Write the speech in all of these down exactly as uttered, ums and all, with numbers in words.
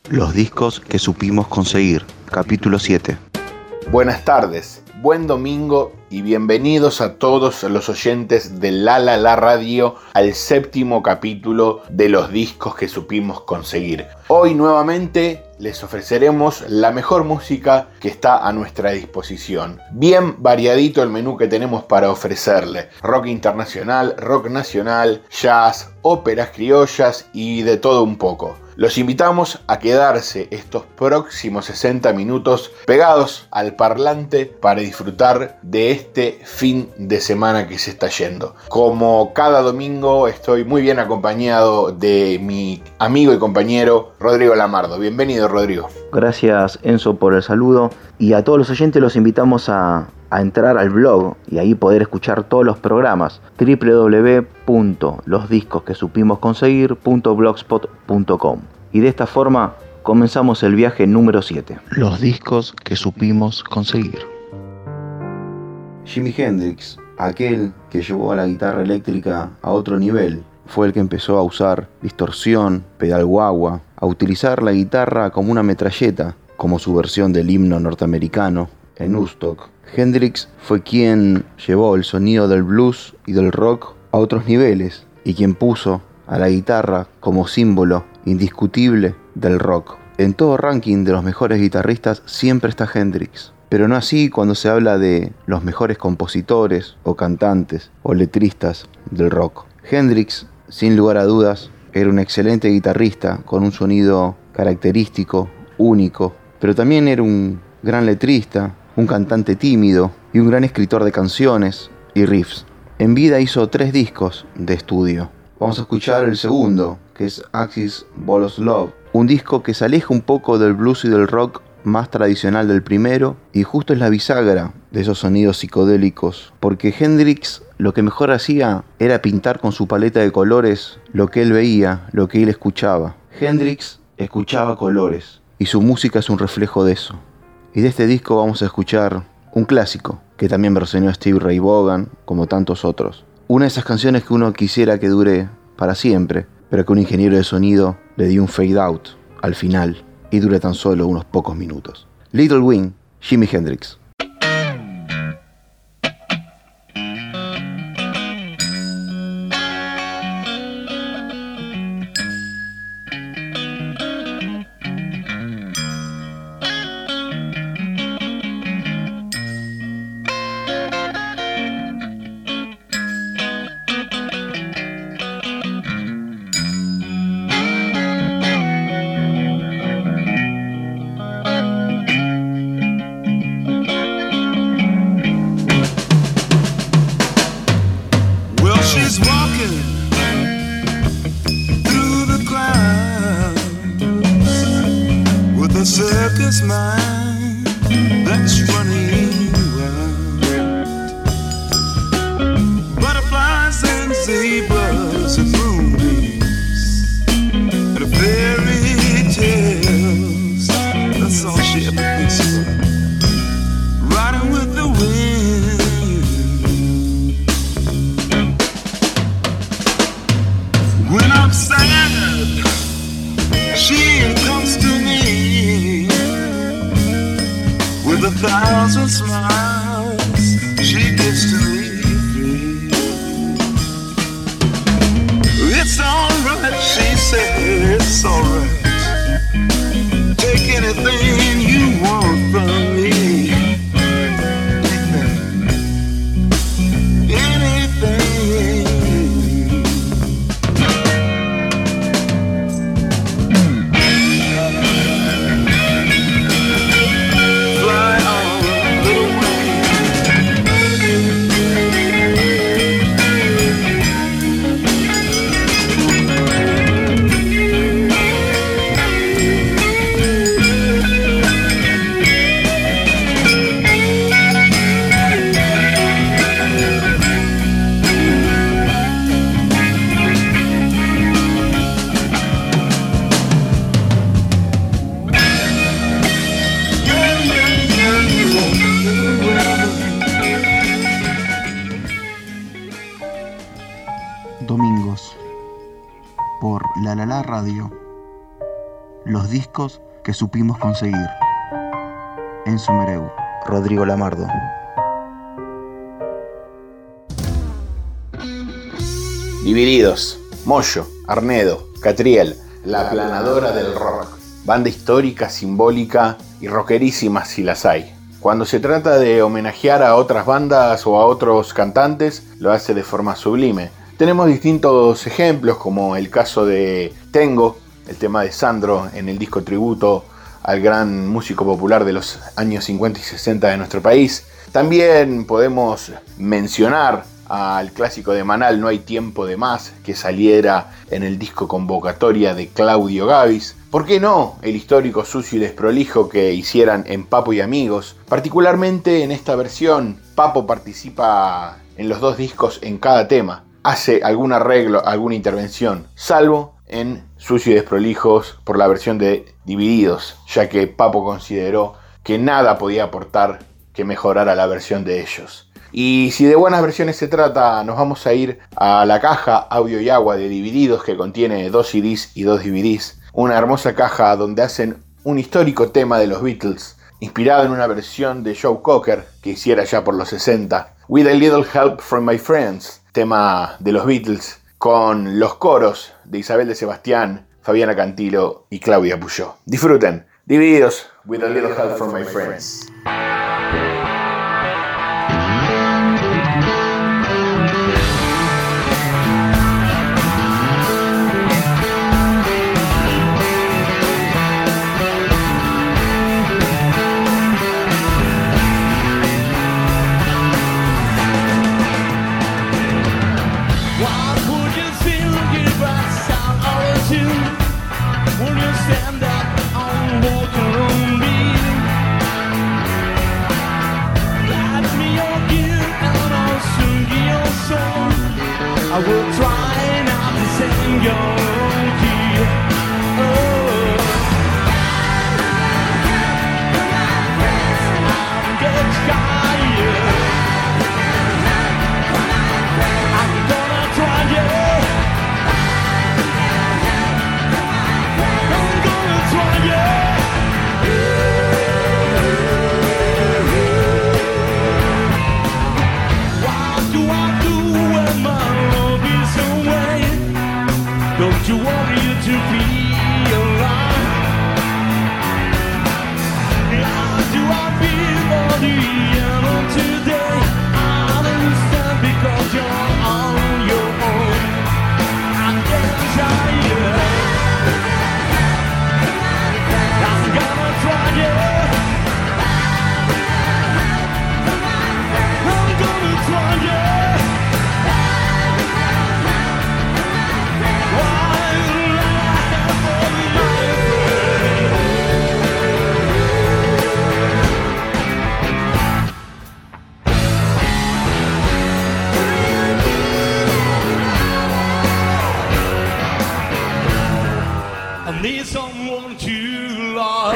Los discos que supimos conseguir, capítulo siete. Buenas tardes, buen domingo y bienvenidos a todos los oyentes de La La La Radio al séptimo capítulo de los discos que supimos conseguir. Hoy nuevamente les ofreceremos la mejor música que está a nuestra disposición. Bien variadito el menú que tenemos para ofrecerle. Rock internacional, rock nacional, jazz, óperas criollas y de todo un poco. Los invitamos a quedarse estos próximos sesenta minutos pegados al parlante para disfrutar de este fin de semana que se está yendo. Como cada domingo estoy muy bien acompañado de mi amigo y compañero Rodrigo Lamardo. Bienvenido, Rodrigo. Gracias, Enzo, por el saludo, y a todos los oyentes los invitamos a, a entrar al blog y ahí poder escuchar todos los programas doble u doble u doble u punto los discos que supimos conseguir punto blogspot punto com. Y de esta forma comenzamos el viaje número siete. Los discos que supimos conseguir. Jimi Hendrix, aquel que llevó a la guitarra eléctrica a otro nivel, fue el que empezó a usar distorsión, pedal wah-wah, a utilizar la guitarra como una metralleta, como su versión del himno norteamericano en Woodstock. Hendrix fue quien llevó el sonido del blues y del rock a otros niveles y quien puso a la guitarra como símbolo indiscutible del rock. En todo ranking de los mejores guitarristas siempre está Hendrix, pero no así cuando se habla de los mejores compositores o cantantes o letristas del rock. Hendrix, sin lugar a dudas, era un excelente guitarrista con un sonido característico, único, pero también era un gran letrista, un cantante tímido y un gran escritor de canciones y riffs. En vida hizo tres discos de estudio. Vamos a escuchar el segundo, que es Axis Bolos Love, un disco que se aleja un poco del blues y del rock más tradicional del primero, y justo es la bisagra de esos sonidos psicodélicos, porque Hendrix lo que mejor hacía era pintar con su paleta de colores lo que él veía, lo que él escuchaba. Hendrix escuchaba colores, y su música es un reflejo de eso. Y de este disco vamos a escuchar un clásico, que también versionó Stevie Ray Vaughan, como tantos otros. Una de esas canciones que uno quisiera que dure para siempre, pero que un ingeniero de sonido le dio un fade out al final y dura tan solo unos pocos minutos. Little Wing, Jimi Hendrix. Circus mind that's running wild. Butterflies and zebras and moonbeams and fairy tales. That's all she ever thinks of. Riding with the wind. When I'm sad, she comes to me with a thousand smiles she gives to me free. It's alright, she said, it's alright. Take anything you want from me. Anything. Domingos por La La La Radio Los discos que supimos conseguir. Enzo Mereu, Rodrigo Lamardo. Divididos, Moyo, Arnedo, Catriel, la aplanadora del rock. Banda histórica, simbólica y rockerísima si las hay. Cuando se trata de homenajear a otras bandas o a otros cantantes, lo hace de forma sublime. Tenemos distintos ejemplos, como el caso de Tengo, el tema de Sandro en el disco tributo al gran músico popular de los años cincuenta y sesenta de nuestro país. También podemos mencionar al clásico de Manal, No hay tiempo de más, que saliera en el disco Convocatoria de Claudio Gavis. ¿Por qué no el histórico Sucio y Desprolijo que hicieran en Papo y Amigos? Particularmente en esta versión, Papo participa en los dos discos en cada tema. Hace algún arreglo, alguna intervención, salvo en Sucio y Desprolijos por la versión de Divididos, ya que Papo consideró que nada podía aportar que mejorara la versión de ellos. Y si de buenas versiones se trata, nos vamos a ir a la caja Audio y Agua de Divididos, que contiene dos C Ds y dos D V Ds. Una hermosa caja donde hacen un histórico tema de los Beatles, inspirado en una versión de Joe Cocker que hiciera ya por los sesenta. With a Little Help from My Friends, tema de los Beatles, con los coros de Isabel de Sebastián, Fabiana Cantilo y Claudia Puyó. Disfruten. Divididos, With a Little Help from My Friends. I will try not to sing your key. Oh, I'm getting tired. I'm gonna try it. I'm gonna try it. What do I do when my don't you worry to be alive? How do I feel on the end of today? I understand because you're on your own. I'm getting tired. I'm gonna try it. I'm gonna try it. Need someone to love.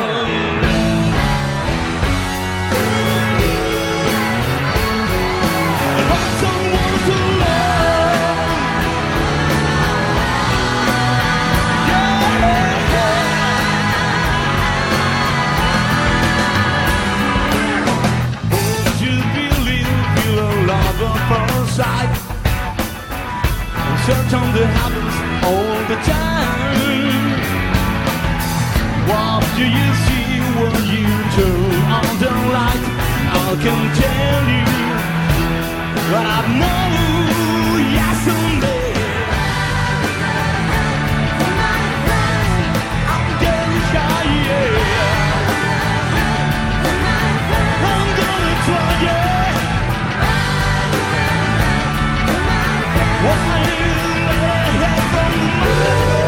I want someone to love. Yeah. Won't you believe you're a lover for sight? And certain that happens all the time. What do you see when you turn on the light? I can tell you what I know, yes someday. I'm getting shy, yeah. I'm gonna try, yeah. Why you let from me?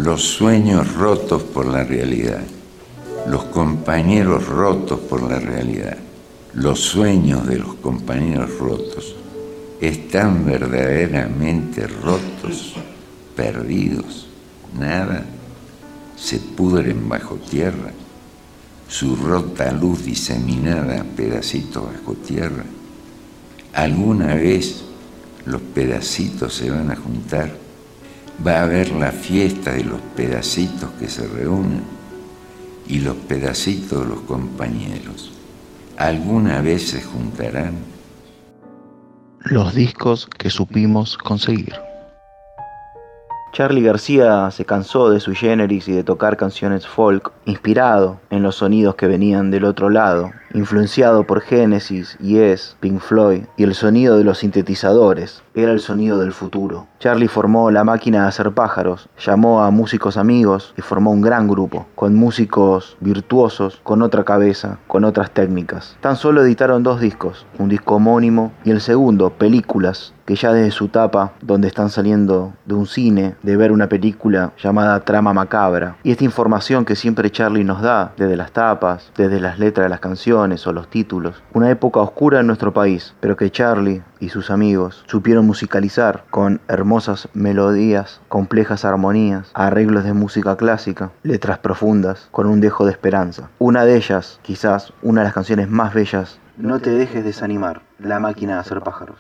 los sueños rotos por la realidad, los compañeros rotos por la realidad, los sueños de los compañeros rotos, están verdaderamente rotos, perdidos, nada, se pudren bajo tierra, su rota luz diseminada a pedacitos bajo tierra. Alguna vez los pedacitos se van a juntar, va a haber la fiesta de los pedacitos que se reúnen y los pedacitos de los compañeros. ¿Alguna vez se juntarán? Los discos que supimos conseguir. Charly García se cansó de Sui Generis y de tocar canciones folk, inspirado en los sonidos que venían del otro lado, influenciado por Genesis, Yes, Pink Floyd y el sonido de los sintetizadores. Era el sonido del futuro. Charly formó La Máquina de Hacer Pájaros, llamó a músicos amigos y formó un gran grupo, con músicos virtuosos, con otra cabeza, con otras técnicas. Tan solo editaron dos discos, un disco homónimo y el segundo, Películas, que ya desde su tapa, donde están saliendo de un cine, de ver una película llamada Trama Macabra. Y esta información que siempre Charly nos da, desde las tapas, desde las letras de las canciones o los títulos. Una época oscura en nuestro país, pero que Charly y sus amigos supieron musicalizar con hermosas melodías, complejas armonías, arreglos de música clásica, letras profundas, con un dejo de esperanza. Una de ellas, quizás una de las canciones más bellas, No te dejes desanimar, La Máquina de Hacer Pájaros.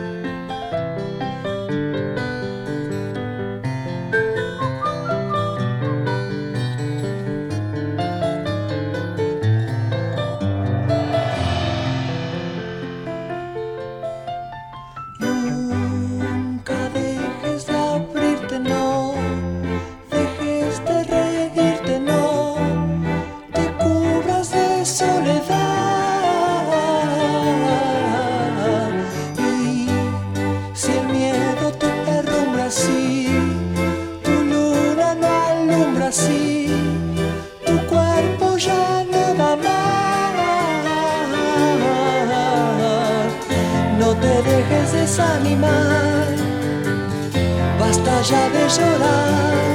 Desanimar, basta ya de llorar,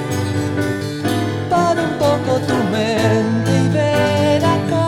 para un poco tu mente y ven acá.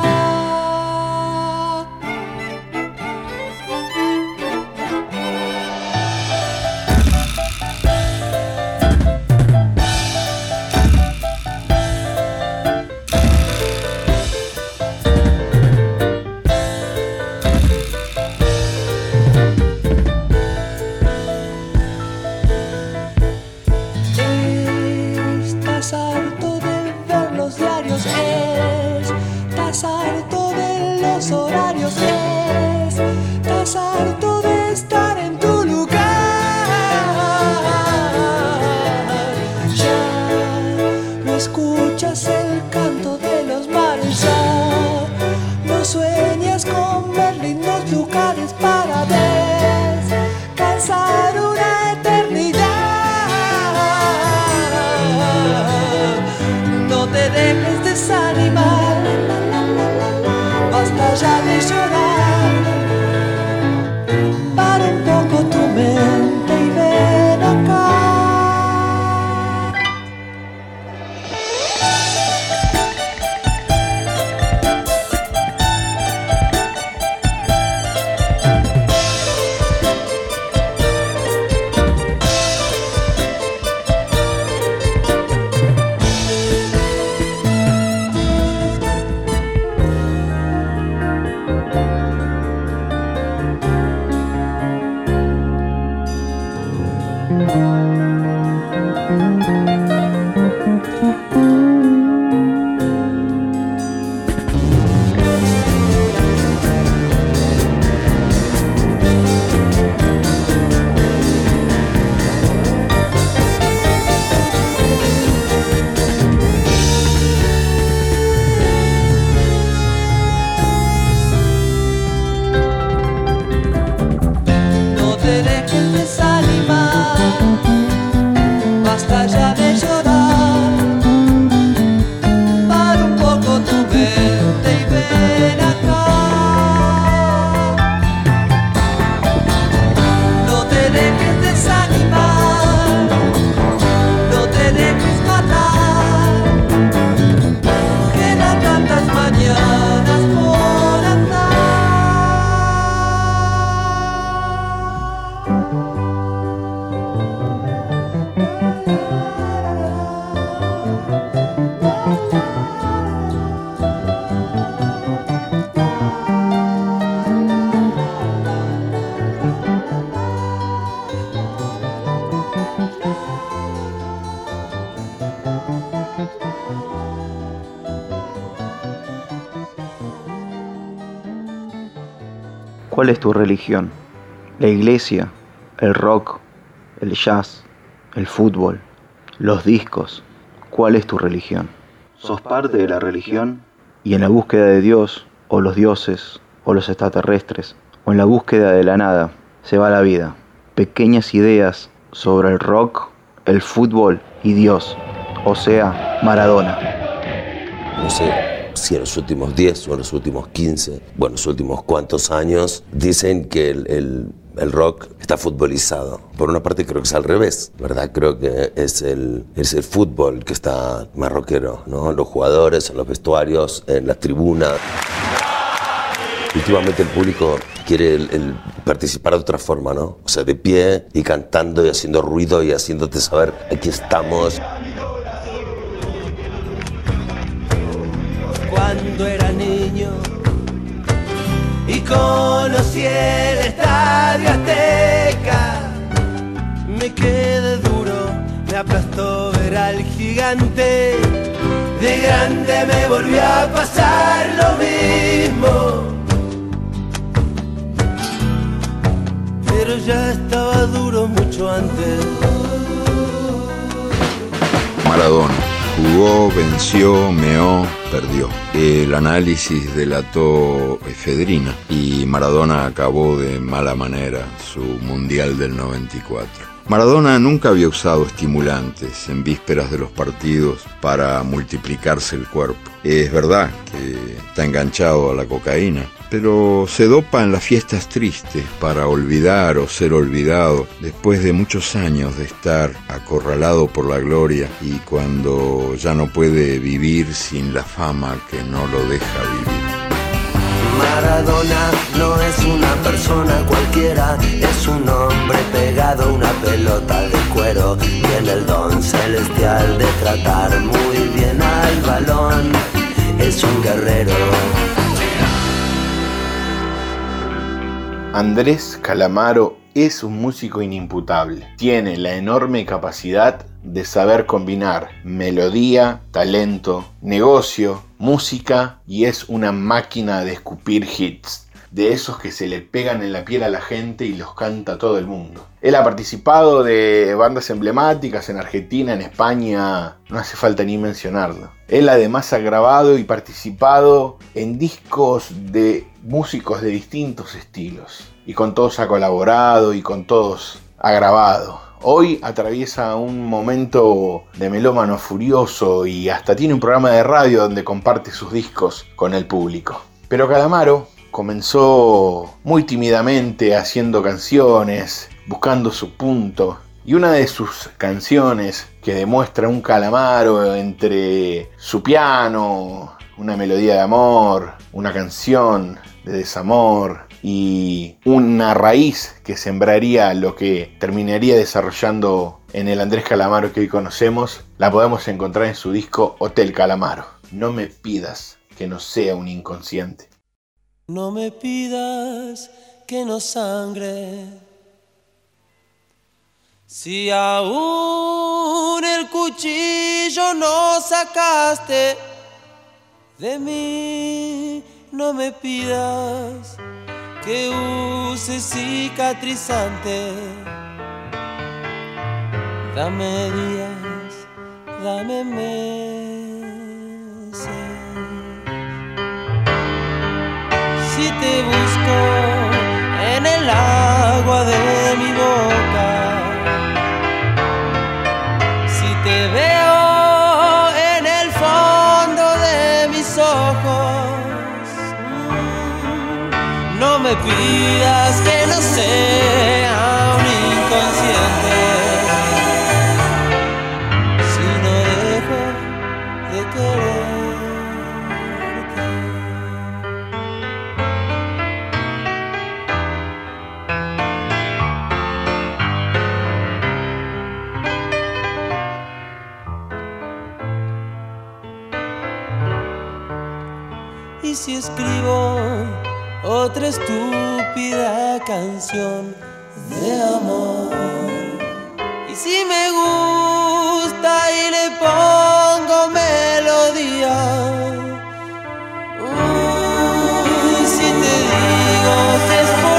¿Cuál es tu religión? ¿La iglesia? ¿El rock? ¿El jazz? ¿El fútbol? ¿Los discos? ¿Cuál es tu religión? ¿Sos parte de la religión? Y en la búsqueda de Dios, o los dioses, o los extraterrestres, o en la búsqueda de la nada, se va la vida. Pequeñas ideas sobre el rock, el fútbol y Dios, o sea, Maradona. No sé si en los últimos diez o en los últimos quince, bueno, los últimos cuantos años, dicen que el, el, el rock está futbolizado. Por una parte creo que es al revés, ¿verdad? Creo que es el, es el fútbol que está más rockero, ¿no? Los jugadores, en los vestuarios, en las tribunas. Últimamente el público quiere el, el participar de otra forma, ¿no? O sea, de pie y cantando y haciendo ruido y haciéndote saber, aquí estamos. Cuando era niño y conocí el Estadio Azteca, me quedé duro, me aplastó ver al gigante. De grande me volvió a pasar lo mismo, pero ya estaba duro mucho antes. Maradona. Jugó, venció, meó, perdió. El análisis delató efedrina y Maradona acabó de mala manera su Mundial del noventa y cuatro. Maradona nunca había usado estimulantes en vísperas de los partidos para multiplicarse el cuerpo. Es verdad que está enganchado a la cocaína, pero se dopa en las fiestas tristes para olvidar o ser olvidado después de muchos años de estar acorralado por la gloria y cuando ya no puede vivir sin la fama que no lo deja vivir. Maradona no es una persona cualquiera, es un hombre pegado a una pelota de cuero. Tiene el don celestial de tratar muy bien al balón, es un guerrero. Andrés Calamaro es un músico inimputable. Tiene la enorme capacidad de saber combinar melodía, talento, negocio, música y es una máquina de escupir hits. De esos que se le pegan en la piel a la gente y los canta todo el mundo. Él ha participado de bandas emblemáticas en Argentina, en España, no hace falta ni mencionarlo. Él además ha grabado y participado en discos de músicos de distintos estilos. Y con todos ha colaborado y con todos ha grabado. Hoy atraviesa un momento de melómano furioso y hasta tiene un programa de radio donde comparte sus discos con el público. Pero Calamaro comenzó muy tímidamente haciendo canciones, buscando su punto. Y una de sus canciones que demuestra un Calamaro entre su piano, una melodía de amor, una canción de desamor y una raíz que sembraría lo que terminaría desarrollando en el Andrés Calamaro que hoy conocemos, la podemos encontrar en su disco Hotel Calamaro. No me pidas que no sea un inconsciente. No me pidas que no sangre, si aún el cuchillo no sacaste de mí. No me pidas que use cicatrizante, dame días, dame meses. Si te busco en el agua de mi boca, si te veo en el fondo de mis ojos, mm, no me pidas que no sea un inconsciente, si no dejo de querer. Y si escribo otra estúpida canción de amor, y si me gusta y le pongo melodía, uh, y si te digo que es por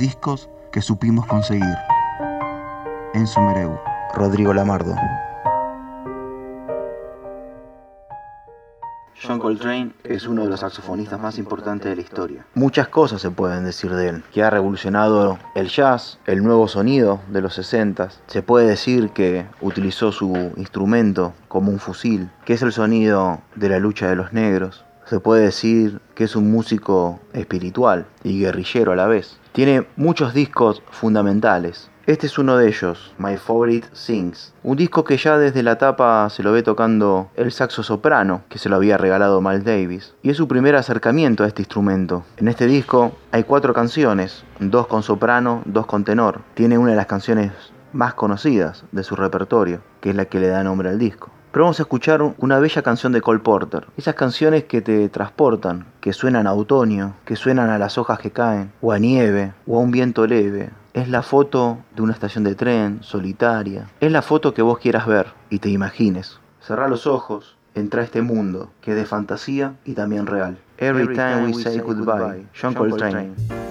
discos que supimos conseguir. Enzo Mereu, Rodrigo Lamardo. John Coltrane es uno de los saxofonistas más importantes de la historia. Muchas cosas se pueden decir de él, que ha revolucionado el jazz, el nuevo sonido de los sesentas. Se puede decir que utilizó su instrumento como un fusil, que es el sonido de la lucha de los negros. Se puede decir que es un músico espiritual y guerrillero a la vez. Tiene muchos discos fundamentales. Este es uno de ellos, My Favorite Things, un disco que ya desde la tapa se lo ve tocando el saxo soprano, que se lo había regalado Miles Davis, y es su primer acercamiento a este instrumento. En este disco hay cuatro canciones, dos con soprano, dos con tenor. Tiene una de las canciones más conocidas de su repertorio, que es la que le da nombre al disco. Pero vamos a escuchar una bella canción de Cole Porter. Esas canciones que te transportan, que suenan a otoño, que suenan a las hojas que caen, o a nieve, o a un viento leve. Es la foto de una estación de tren, solitaria. Es la foto que vos quieras ver y te imagines. Cerrá los ojos, entra a este mundo, que es de fantasía y también real. Every, Every time, time we say, say goodbye, goodbye. John, John Coltrane. Coltrane.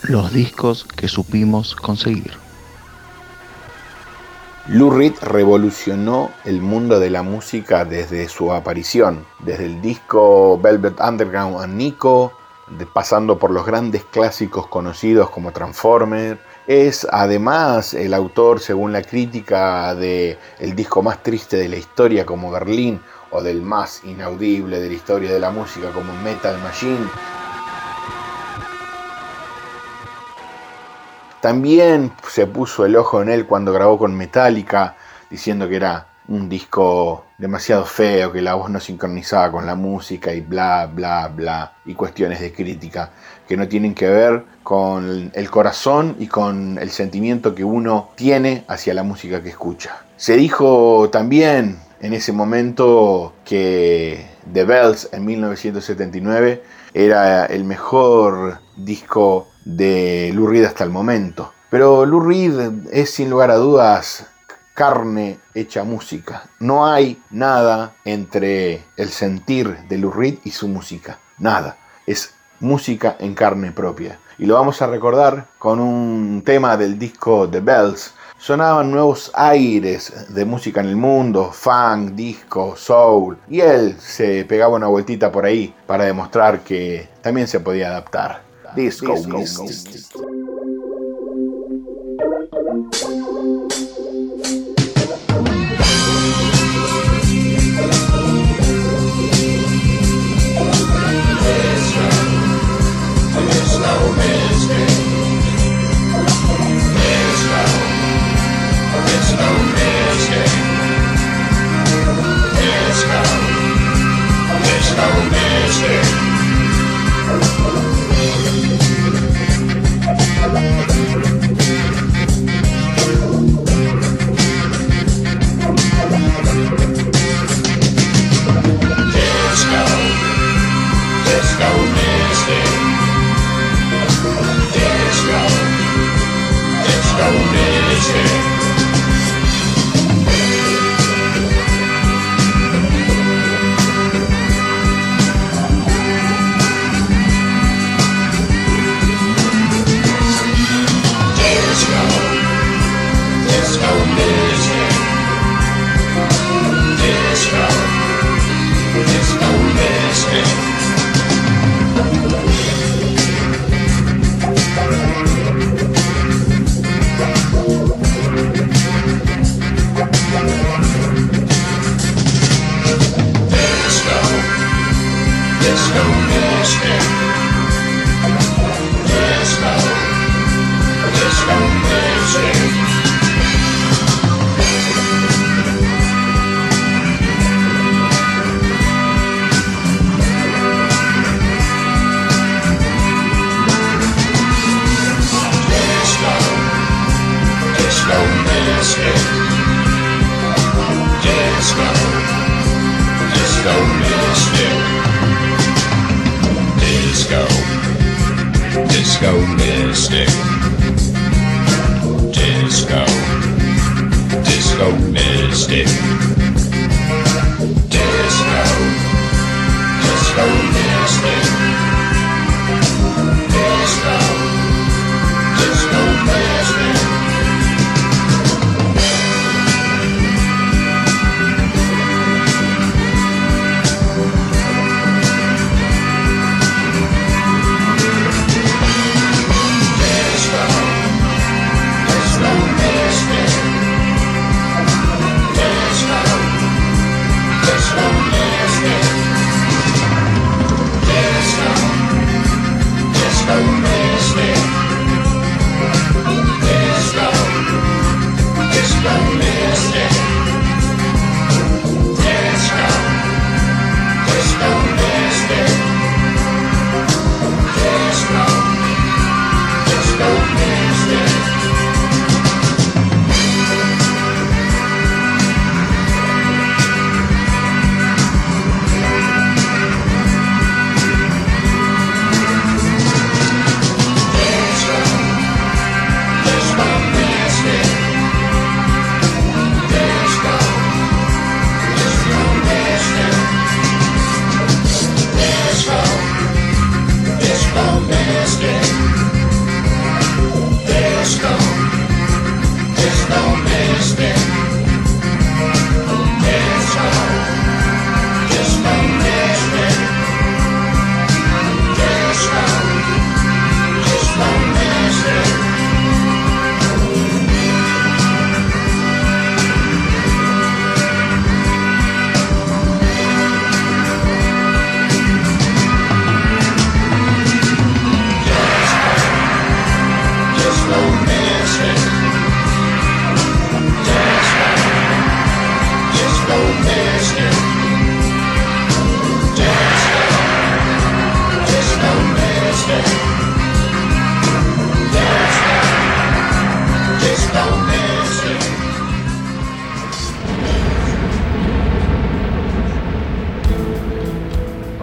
Los discos que supimos conseguir. Lou Reed revolucionó el mundo de la música desde su aparición, desde el disco Velvet Underground and Nico, de, pasando por los grandes clásicos conocidos como Transformer. Es además el autor, según la crítica, de el disco más triste de la historia como Berlín, o del más inaudible de la historia de la música como Metal Machine. También se puso el ojo en él cuando grabó con Metallica, diciendo que era un disco demasiado feo, que la voz no sincronizaba con la música y bla, bla, bla, y cuestiones de crítica que no tienen que ver con el corazón y con el sentimiento que uno tiene hacia la música que escucha. Se dijo también en ese momento que The Bells en mil novecientos setenta y nueve era el mejor disco de Lou Reed hasta el momento. Pero Lou Reed es sin lugar a dudas carne hecha música. No hay nada entre el sentir de Lou Reed y su música. Nada. Es música en carne propia. Y lo vamos a recordar con un tema del disco The Bells. Sonaban nuevos aires de música en el mundo, funk, disco, soul, y él se pegaba una vueltita por ahí para demostrar que también se podía adaptar. Disco, disco, disco. disco. Disco Mystic.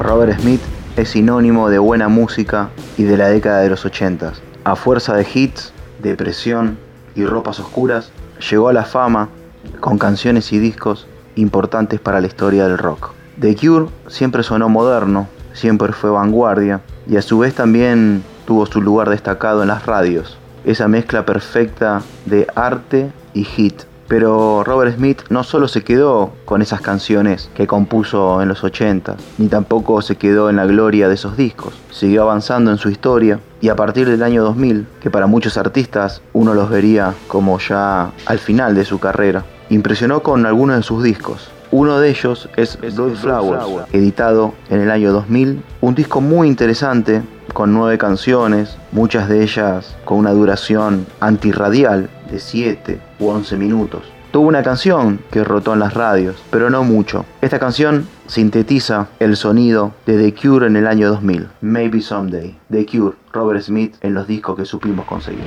Robert Smith es sinónimo de buena música y de la década de los ochentas. A fuerza de hits, depresión y ropas oscuras, llegó a la fama con canciones y discos importantes para la historia del rock. The Cure siempre sonó moderno, siempre fue vanguardia y a su vez también tuvo su lugar destacado en las radios. Esa mezcla perfecta de arte y hit. Pero Robert Smith no solo se quedó con esas canciones que compuso en los ochenta, ni tampoco se quedó en la gloria de esos discos. Siguió avanzando en su historia y a partir del año dos mil, que para muchos artistas uno los vería como ya al final de su carrera, impresionó con algunos de sus discos. Uno de ellos es Blood Flowers, editado en el año dos mil, un disco muy interesante con nueve canciones, muchas de ellas con una duración antirradial de siete u once minutos. Tuvo una canción que rotó en las radios, pero no mucho. Esta canción sintetiza el sonido de The Cure en el año dos mil. Maybe Someday. The Cure, Robert Smith en los discos que supimos conseguir.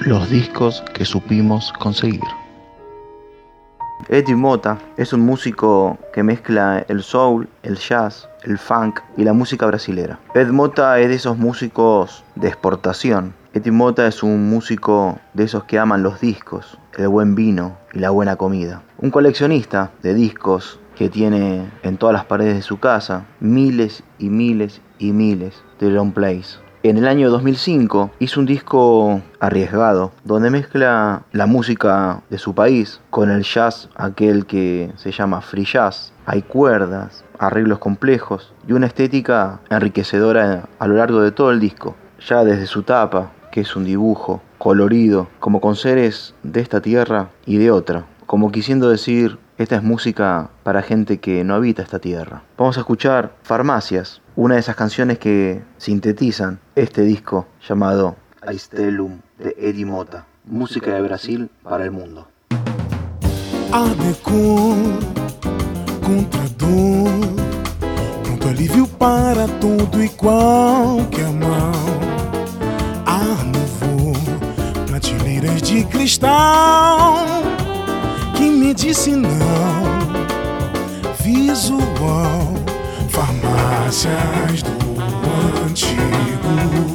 Los discos que supimos conseguir. Eddie Motta es un músico que mezcla el soul, el jazz, el funk y la música brasilera. Ed Motta es de esos músicos de exportación. Eddie Motta es un músico de esos que aman los discos, el buen vino y la buena comida. Un coleccionista de discos que tiene en todas las paredes de su casa miles y miles y miles de long plays. En el año dos mil cinco hizo un disco arriesgado donde mezcla la música de su país con el jazz, aquel que se llama free jazz. Hay cuerdas, arreglos complejos y una estética enriquecedora a lo largo de todo el disco. Ya desde su tapa, que es un dibujo colorido, como con seres de esta tierra y de otra, como quisiendo decir, esta es música para gente que no habita esta tierra. Vamos a escuchar Farmácias, una de esas canciones que sintetizan este disco llamado Aistelum de Eddie Motta, música de Brasil para el mundo. Ardecor contra dor, pronto alívio para todo e qualquer mal. Arnovou, prateleiras de cristal, que medicinal, visual, farmácias do antigo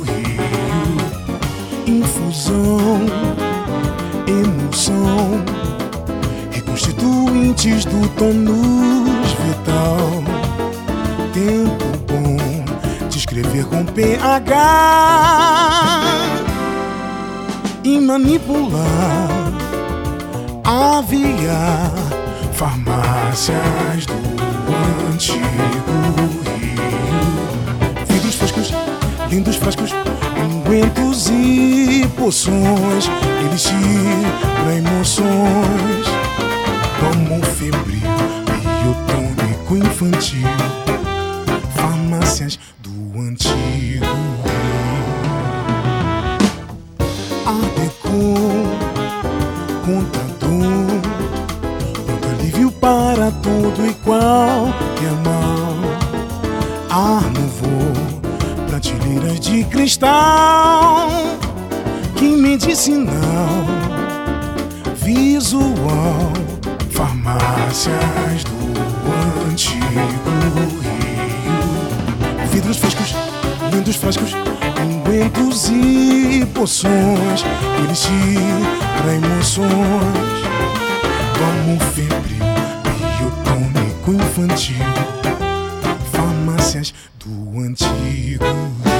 Rio, infusão, emoção, reconstituintes do tônus vital, tempo bom de escrever com P H e manipular, aviar, farmácias do antigo Rio, vidros frescos, lindos frascos, ungüentos e poções, elixir pra emoções, tomo febril, biotônico infantil, farmácias do antigo Rio. Ardecor, contador, pronto alívio para todo e qualquer mal. Arnovou, prateleiras de cristal, que medicinal, visual, farmácias do antigo Rio, vidros frescos, lindos frascos, ungüentos e poções, elixir pra emoções, tomo febril, biotônico infantil, farmácias do antigo Rio.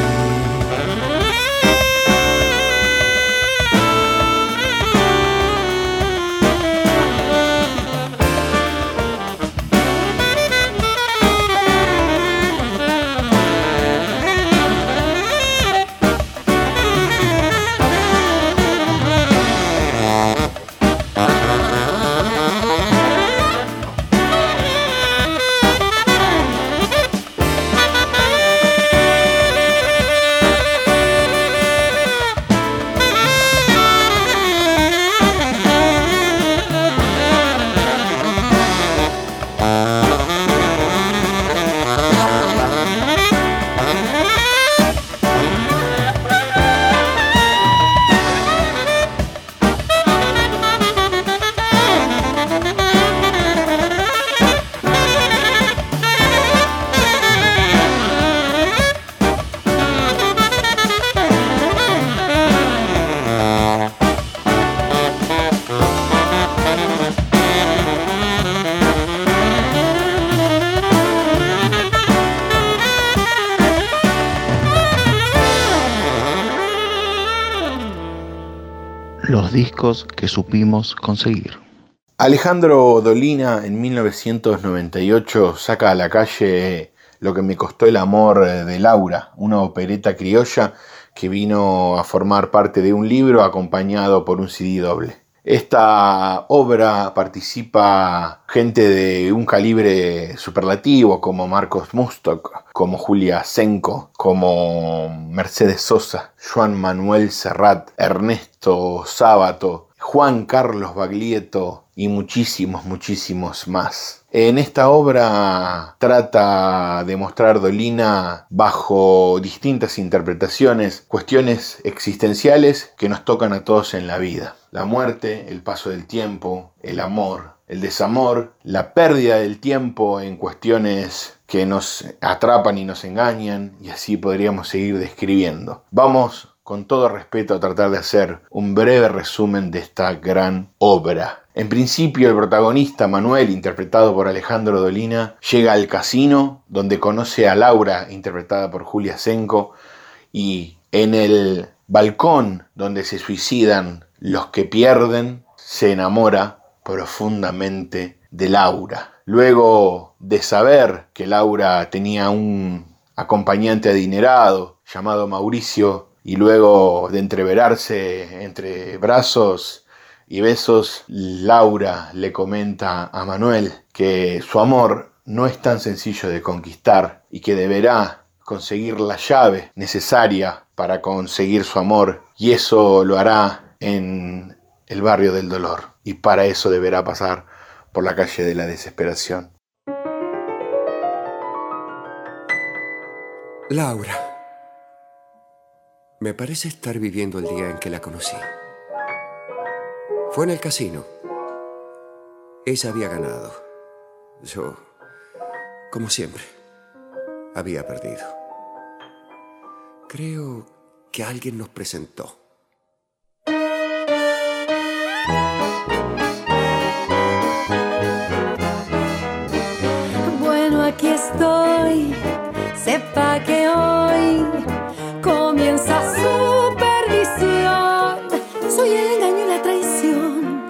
Los discos que supimos conseguir. Alejandro Dolina en mil novecientos noventa y ocho saca a la calle Lo que me costó el amor de Laura, una opereta criolla que vino a formar parte de un libro acompañado por un C D doble. Esta obra participa gente de un calibre superlativo como Marcos Mustok, como Julia Senko, como Mercedes Sosa, Joan Manuel Serrat, Ernesto Sábato, Juan Carlos Baglietto, y muchísimos, muchísimos más. En esta obra trata de mostrar Dolina bajo distintas interpretaciones, cuestiones existenciales que nos tocan a todos en la vida. La muerte, el paso del tiempo, el amor, el desamor, la pérdida del tiempo en cuestiones que nos atrapan y nos engañan, y así podríamos seguir describiendo. Vamos con todo respeto a tratar de hacer un breve resumen de esta gran obra. En principio, el protagonista, Manuel, interpretado por Alejandro Dolina, llega al casino, donde conoce a Laura, interpretada por Julia Senko, y en el balcón donde se suicidan los que pierden, se enamora profundamente de Laura. Luego de saber que Laura tenía un acompañante adinerado llamado Mauricio, y luego de entreverarse entre brazos y besos, Laura le comenta a Manuel que su amor no es tan sencillo de conquistar y que deberá conseguir la llave necesaria para conseguir su amor, y eso lo hará en el barrio del dolor, y para eso deberá pasar por la calle de la desesperación. Laura. Me parece estar viviendo el día en que la conocí. Fue en el casino. Ella había ganado. Yo, como siempre, había perdido. Creo que alguien nos presentó. Bueno, aquí estoy. Sepa que hoy comienza su perdición. Soy el engaño y la traición.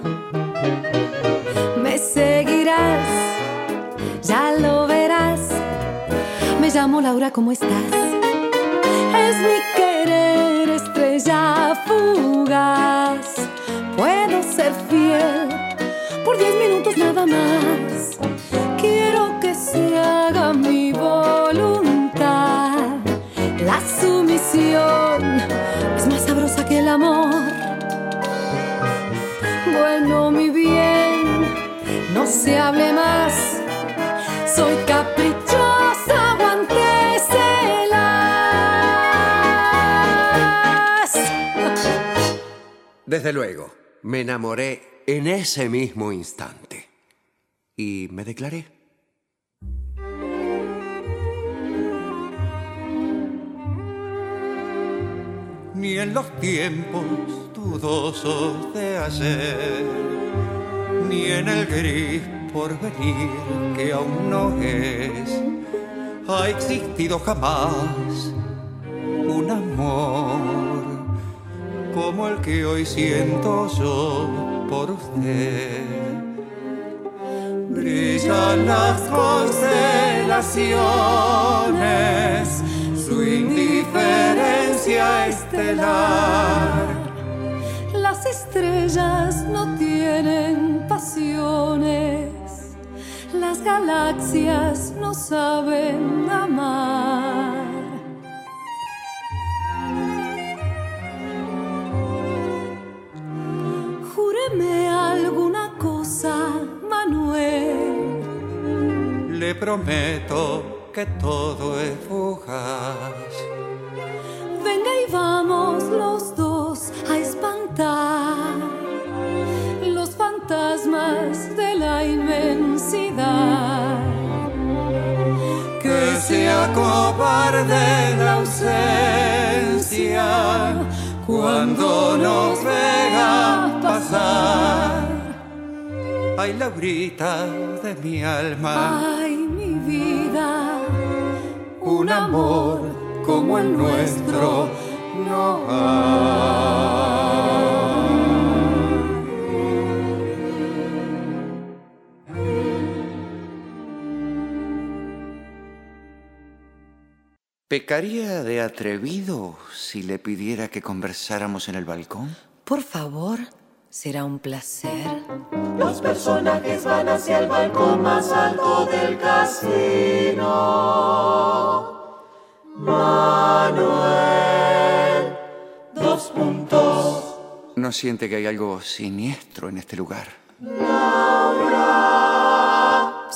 Me seguirás, ya lo verás. Me llamo Laura, ¿cómo estás? Es mi querer, estrella fugaz. Puedo ser fiel por diez minutos nada más. Quiero que se haga mi voluntad. La sumisión es más sabrosa que el amor. Bueno, mi bien, no se hable más. Soy caprichosa, aguánteselas. Desde luego, me enamoré en ese mismo instante. Y me declaré. Ni en los tiempos dudosos de ayer, ni en el gris porvenir que aún no es, ha existido jamás un amor como el que hoy siento yo por usted. Brillan las constelaciones, su indiferencia estelar. Las estrellas no tienen pasiones, las galaxias no saben amar. Júreme alguna cosa, Manuel. Le prometo que todo es fugaz. Venga y vamos los dos a espantar los fantasmas de la inmensidad. Que sea cobarde la ausencia cuando nos vea pasar. Ay, Laurita de mi alma, ay, mi vida, un amor como el nuestro no hay. ¿Pecaría de atrevido si le pidiera que conversáramos en el balcón? Por favor, será un placer. Los personajes van hacia el balcón más alto del casino. Manuel, dos puntos. ¿No siente que hay algo siniestro en este lugar? La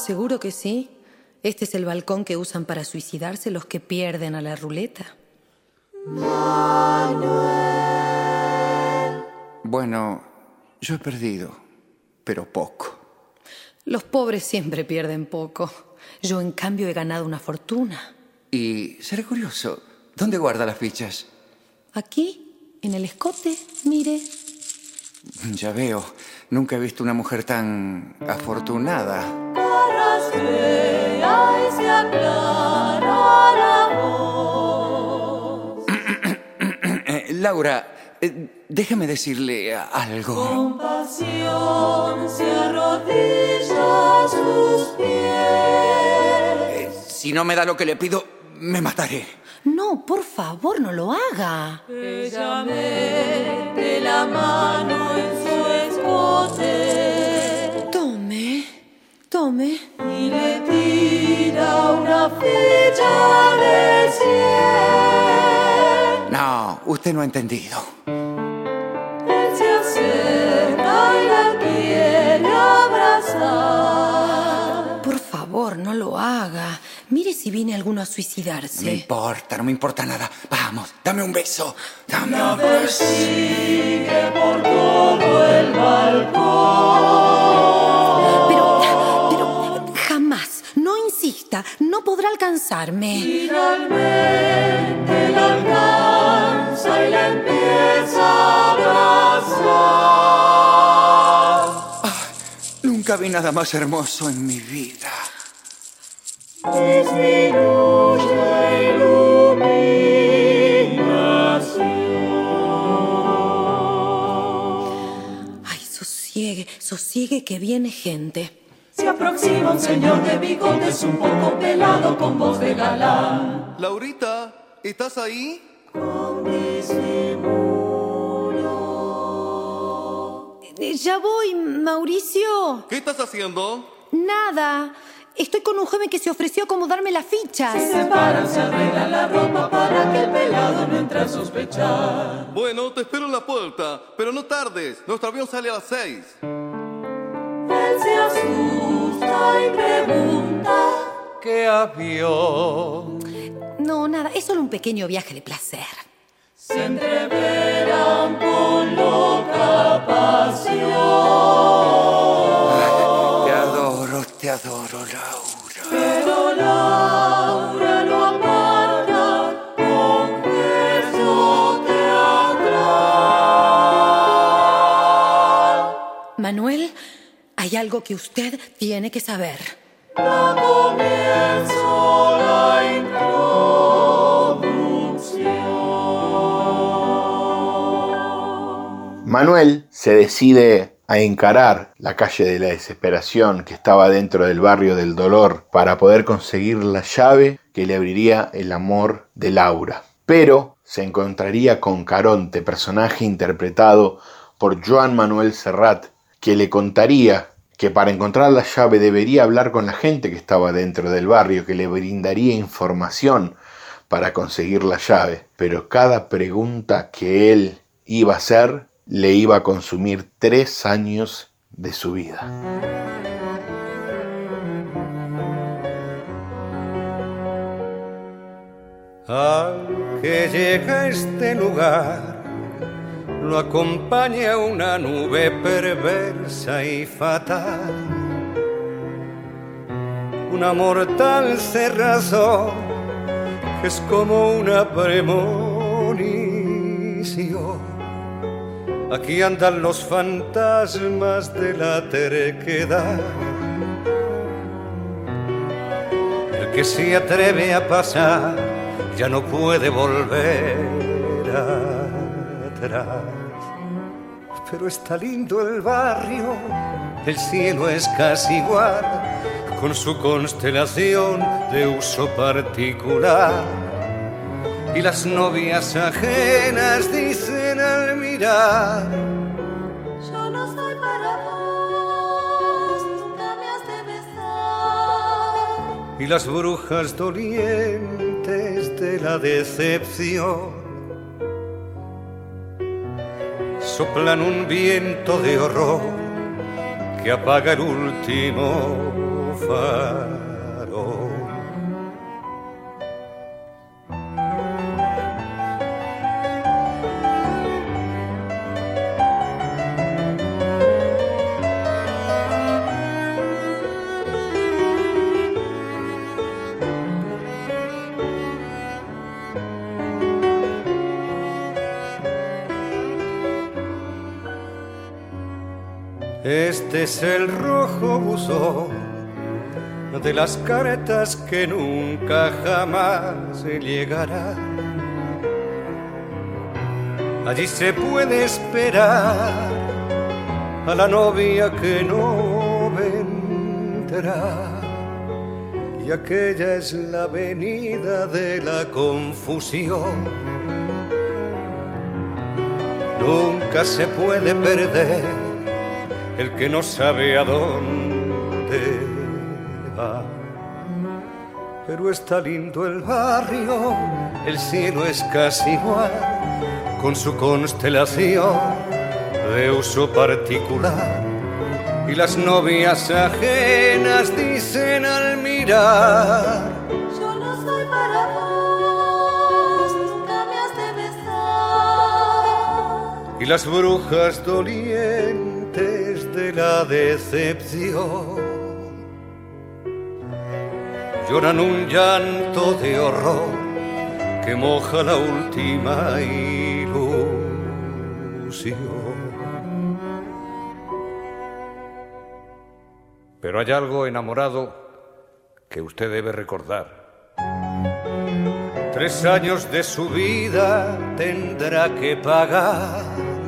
seguro que sí. Este es el balcón que usan para suicidarse los que pierden a la ruleta. Bueno, yo he perdido, pero poco. Los pobres siempre pierden poco. Yo, en cambio, he ganado una fortuna. Y seré curioso, ¿dónde guarda las fichas? Aquí, en el escote, mire. Ya veo, nunca he visto una mujer tan afortunada. Carrasquea y se aclara la voz. eh, Laura, eh, déjame decirle algo. Con pasión se arrodilla a sus pies. Eh, si no me da lo que le pido, me mataré. No, por favor, no lo haga. Ella mete la mano en su escote. Tome, tome. Y le tira una ficha de cien. No, usted no ha entendido. Él se acerca y la quiere abrazar. Por favor, no lo haga. Mire si viene alguno a suicidarse. No me importa, no me importa nada. Vamos, dame un beso. Dame La un beso. persigue por todo el balcón. Pero, pero, jamás, no insista, no podrá alcanzarme. Finalmente la alcanza y la empieza a abrazar. Ah, nunca vi nada más hermoso en mi vida. Disminuye iluminación. Ay, sosiegue, sosiegue que viene gente. Se aproxima un señor de bigotes un poco pelado con voz de galán. Laurita, ¿estás ahí? Con disimulo. Eh, Ya voy, Mauricio. ¿Qué estás haciendo? Nada. Estoy con un joven que se ofreció a acomodarme las fichas. Se separan, se arreglan la ropa para que el pelado no entre a sospechar. Bueno, te espero en la puerta, pero no tardes. Nuestro avión sale a las seis. Él se asusta y pregunta: ¿qué avión? No, nada, es solo un pequeño viaje de placer. Se entreveran con loca pasión. Te adoro, te adoro, Laura. Pero Laura lo aparta con gesto teatral. Manuel, hay algo que usted tiene que saber. Da comienzo la introducción. Manuel se decide a encarar la calle de la desesperación que estaba dentro del barrio del dolor para poder conseguir la llave que le abriría el amor de Laura. Pero se encontraría con Caronte, personaje interpretado por Joan Manuel Serrat, que le contaría que para encontrar la llave debería hablar con la gente que estaba dentro del barrio, que le brindaría información para conseguir la llave. Pero cada pregunta que él iba a hacer le iba a consumir tres años de su vida. Al que llega a este lugar, lo acompaña una nube perversa y fatal. Una mortal cerrazón que es como una premonición. Aquí andan los fantasmas de la terquedad. El que se atreve a pasar ya no puede volver atrás. Pero está lindo el barrio, el cielo es casi igual, con su constelación de uso particular. Y las novias ajenas dicen al mirar: yo no soy para vos, nunca me has de besar. Y las brujas dolientes de la decepción soplan un viento de horror que apaga el último faro. Este es el rojo buzón de las cartas que nunca jamás llegarán. Allí se puede esperar a la novia que no vendrá. Y aquella es la avenida de la confusión. Nunca se puede perder el que no sabe a dónde va. Pero está lindo el barrio, el cielo es casi igual, con su constelación de uso particular. Y las novias ajenas dicen al mirar: yo no soy para vos, nunca me has de besar. Y las brujas dolientes de la decepción lloran un llanto de horror que moja la última ilusión. Pero hay algo, enamorado, que usted debe recordar. Tres años de su vida tendrá que pagar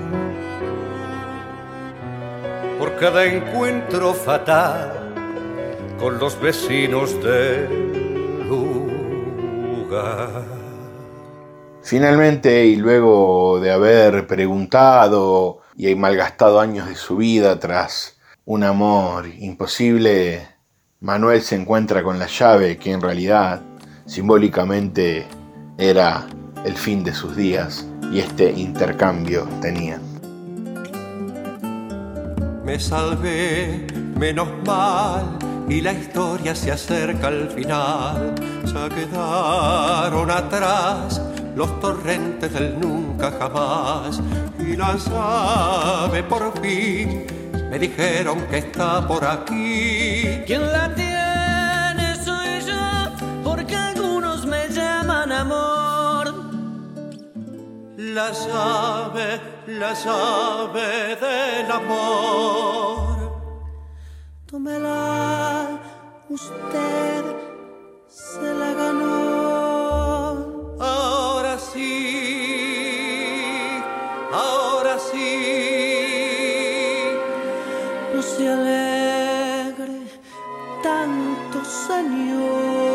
por cada encuentro fatal con los vecinos del lugar. Finalmente, y luego de haber preguntado y malgastado años de su vida tras un amor imposible, Manuel se encuentra con la llave que en realidad simbólicamente era el fin de sus días, y este intercambio tenía. Me salvé, menos mal, y la historia se acerca al final. Ya quedaron atrás los torrentes del nunca jamás, y la llave por fin me dijeron que está por aquí. ¿Quién la tiene? Soy yo, porque algunos me llaman amor. La llave, la llave del amor. Tómela, usted se la ganó. Ahora sí, ahora sí. No se alegre tanto, señor.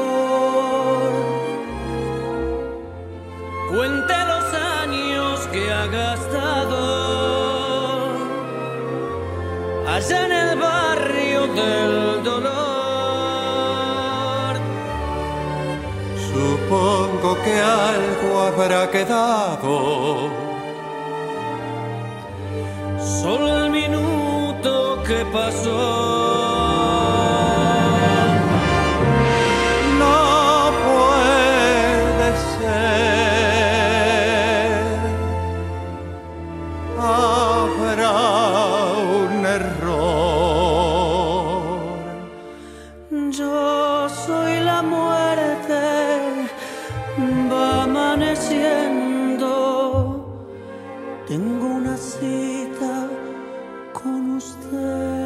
Cuente los años que ha gastado allá en el barrio del dolor. Supongo que algo habrá quedado. Solo el minuto que pasó. No puede ser. Habrá un error. Yo soy la muerte, va amaneciendo. Tengo una cita con usted.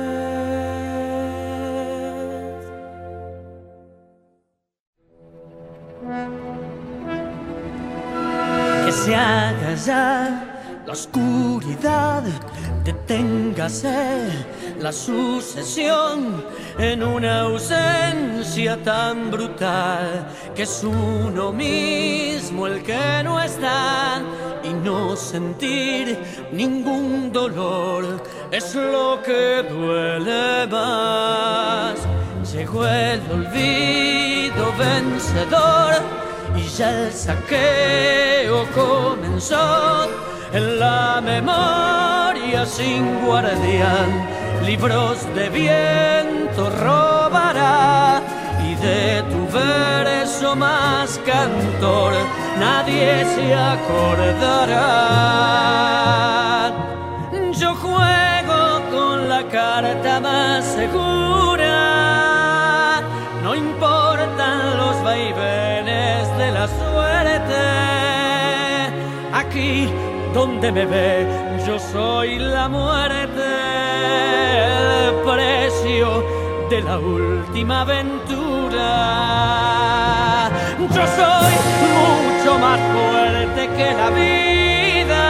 Que se haga ya la oscuridad, deténgase la sucesión en una ausencia tan brutal, que es uno mismo el que no está, y no sentir ningún dolor es lo que duele más. Llegó el olvido vencedor y ya el saqueo comenzó. En la memoria sin guardián, libros de viento robarán. de tu verso más cantor, nadie se acordará. Yo juego con la carta más segura, no importan los vaivenes de la suerte. Aquí donde me ve, yo soy la muerte, el precio de la última aventura. Yo soy mucho más fuerte que la vida,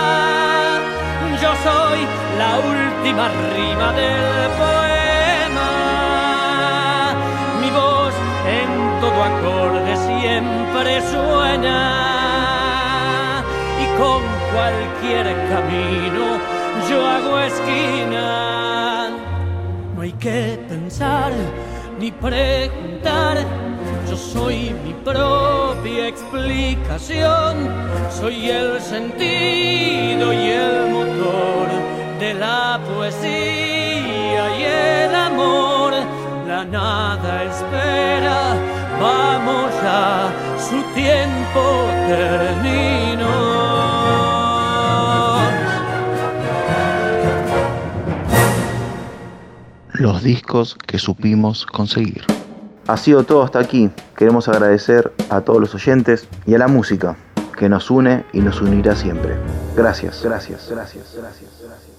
yo soy la última rima del poema. Mi voz en todo acorde siempre suena, y con cualquier camino yo hago esquina. No hay que pensar ni preguntar, yo soy mi propia explicación, soy el sentido y el motor de la poesía y el amor. La nada espera, vamos ya, su tiempo terminó. Los discos que supimos conseguir. Ha sido todo hasta aquí. Queremos agradecer a todos los oyentes y a la música que nos une y nos unirá siempre. Gracias, gracias, gracias, gracias, gracias.